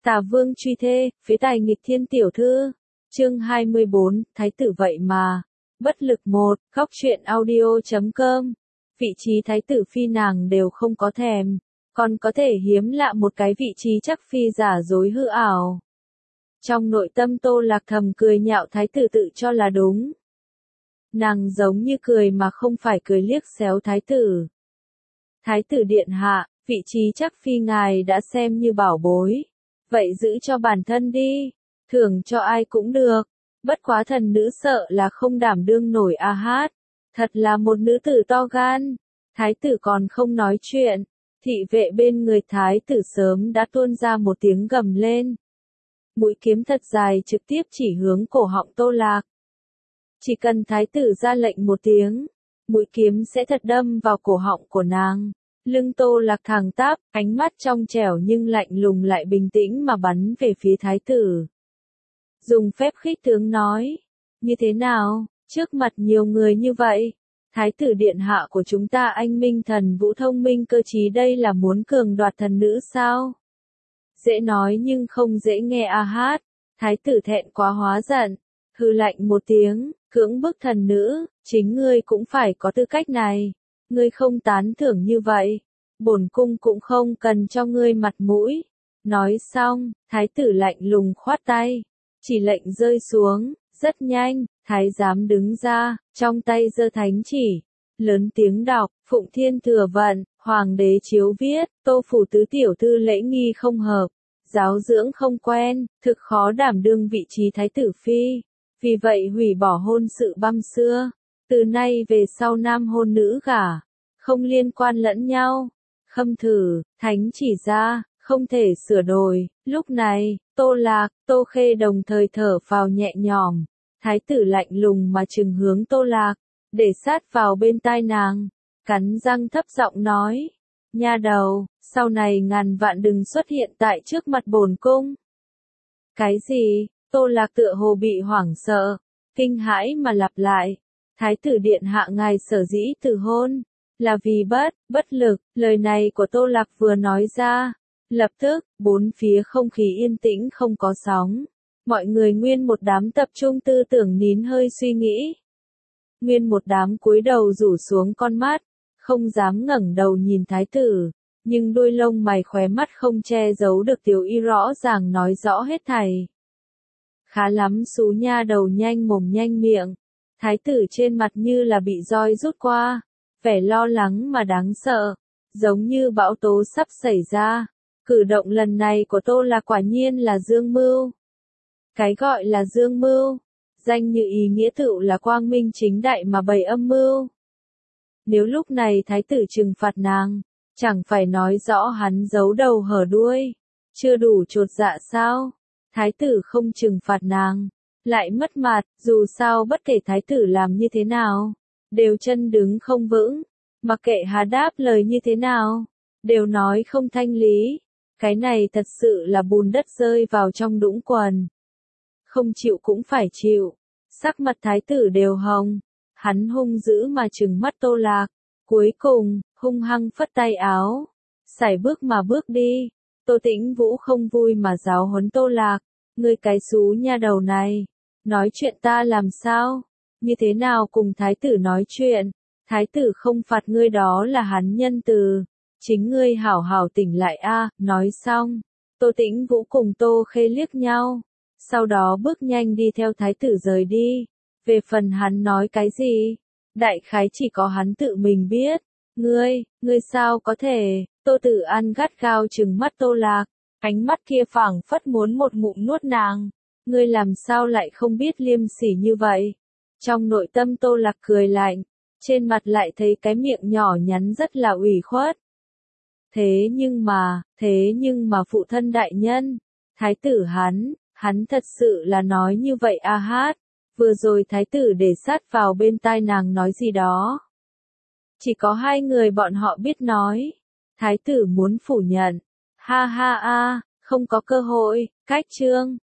Tả vương truy thê, phế tài nghịch thiên tiểu thư. Chương 24, thái tử vậy mà. Bất lực 1, khóc chuyện audio.com. Vị trí thái tử phi nàng đều không có thèm, còn có thể hiếm lạ một cái vị trí chắc phi giả dối hư ảo. Trong nội tâm Tô Lạc thầm cười nhạo thái tử tự cho là đúng. Nàng giống như cười mà không phải cười liếc xéo thái tử. Thái tử điện hạ, vị trí chắc phi ngài đã xem như bảo bối. Vậy giữ cho bản thân đi, thưởng cho ai cũng được. Bất quá thần nữ sợ là không đảm đương nổi a hát. Thật là một nữ tử to gan. Thái tử còn không nói chuyện. Thị vệ bên người thái tử sớm đã tuôn ra một tiếng gầm lên. Mũi kiếm thật dài trực tiếp chỉ hướng cổ họng Tô Lạc. Chỉ cần thái tử ra lệnh một tiếng, mũi kiếm sẽ thật đâm vào cổ họng của nàng. Lưng Tô Lạc thẳng tắp, ánh mắt trong trẻo nhưng lạnh lùng lại bình tĩnh mà bắn về phía thái tử. Dùng phép khích tướng nói, như thế nào, trước mặt nhiều người như vậy, thái tử điện hạ của chúng ta anh minh thần vũ thông minh cơ trí đây là muốn cường đoạt thần nữ sao? Dễ nói nhưng không dễ nghe a hát, thái tử thẹn quá hóa giận, hừ lạnh một tiếng, cưỡng bức thần nữ, chính ngươi cũng phải có tư cách này, ngươi không tán thưởng như vậy, bổn cung cũng không cần cho ngươi mặt mũi. Nói xong, thái tử lạnh lùng khoát tay, chỉ lệnh rơi xuống, rất nhanh, thái giám đứng ra, trong tay giơ thánh chỉ, lớn tiếng đọc, Phụng Thiên Thừa Vận, Hoàng đế chiếu viết, Tô phủ tứ tiểu thư lễ nghi không hợp, giáo dưỡng không quen, thực khó đảm đương vị trí thái tử phi, vì vậy hủy bỏ hôn sự băm xưa, từ nay về sau nam hôn nữ gả, không liên quan lẫn nhau. Khâm thử, thánh chỉ ra, không thể sửa đổi. Lúc này, Tô Lạc, Tô Khê đồng thời thở phào nhẹ nhõm. Thái tử lạnh lùng mà trừng hướng Tô Lạc, để sát vào bên tai nàng, cắn răng thấp giọng nói: "Nha đầu, sau này ngàn vạn đừng xuất hiện tại trước mặt bổn cung." Cái gì? Tô Lạc tựa hồ bị hoảng sợ, kinh hãi mà lặp lại: "Thái tử điện hạ ngài sở dĩ từ hôn, là vì bất lực." Lời này của Tô Lạc vừa nói ra, lập tức, bốn phía không khí yên tĩnh không có sóng. Mọi người nguyên một đám tập trung tư tưởng nín hơi suy nghĩ. Nguyên một đám cúi đầu rủ xuống con mắt, không dám ngẩng đầu nhìn thái tử, nhưng đôi lông mày khóe mắt không che giấu được tiểu y rõ ràng nói rõ hết thảy. Khá lắm xú nha đầu nhanh mồm nhanh miệng. Thái tử trên mặt như là bị roi rút qua, vẻ lo lắng mà đáng sợ, giống như bão tố sắp xảy ra. Cử động lần này của Tô Lạc quả nhiên là dương mưu. Cái gọi là dương mưu, danh như ý nghĩa tựu là quang minh chính đại mà bày âm mưu. Nếu lúc này thái tử trừng phạt nàng, chẳng phải nói rõ hắn giấu đầu hở đuôi, chưa đủ chột dạ sao? Thái tử không trừng phạt nàng, lại mất mặt, dù sao bất kể thái tử làm như thế nào, đều chân đứng không vững, mặc kệ hà đáp lời như thế nào, đều nói không thanh lý. Cái này thật sự là bùn đất rơi vào trong đũng quần. Không chịu cũng phải chịu. Sắc mặt thái tử đều hồng. Hắn hung dữ mà trừng mắt Tô Lạc. Cuối cùng, hung hăng phất tay áo. Sải bước mà bước đi. Tô Tĩnh Vũ không vui mà giáo huấn Tô Lạc. Ngươi cái xú nha đầu này. Nói chuyện ta làm sao? Như thế nào cùng thái tử nói chuyện? Thái tử không phạt ngươi đó là hắn nhân từ. Chính ngươi hảo hảo tỉnh lại a. Nói xong, Tô Tĩnh Vũ cùng Tô Khê liếc nhau, sau đó bước nhanh đi theo thái tử rời đi. Về phần hắn nói cái gì, đại khái chỉ có hắn tự mình biết. Ngươi sao có thể? Tô Tử An gắt gao trừng mắt Tô Lạc, ánh mắt kia phảng phất muốn một ngụm nuốt nàng. Ngươi làm sao lại không biết liêm sỉ như vậy? Trong nội tâm Tô Lạc cười lạnh, trên mặt lại thấy cái miệng nhỏ nhắn rất là ủy khuất. Thế nhưng mà phụ thân đại nhân, thái tử hắn thật sự là nói như vậy a hát, vừa rồi thái tử để sát vào bên tai nàng nói gì đó. Chỉ có hai người bọn họ biết nói, thái tử muốn phủ nhận, ha ha a, không có cơ hội, cách chương.